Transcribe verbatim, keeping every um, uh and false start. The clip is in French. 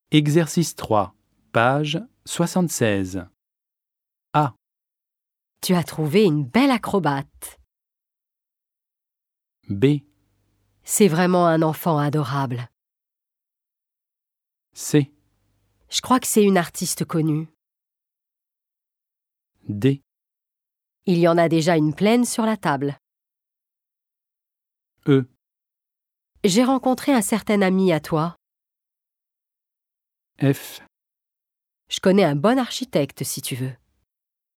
Exercice trois, page soixante-seize. A. Tu as trouvé une belle acrobate. B. C'est vraiment un enfant adorable. C. Je crois que c'est une artiste connue. D. Il y en a déjà une pleine sur la table. E. J'ai rencontré un certain ami à toi. F. Je connais un bon architecte si tu veux.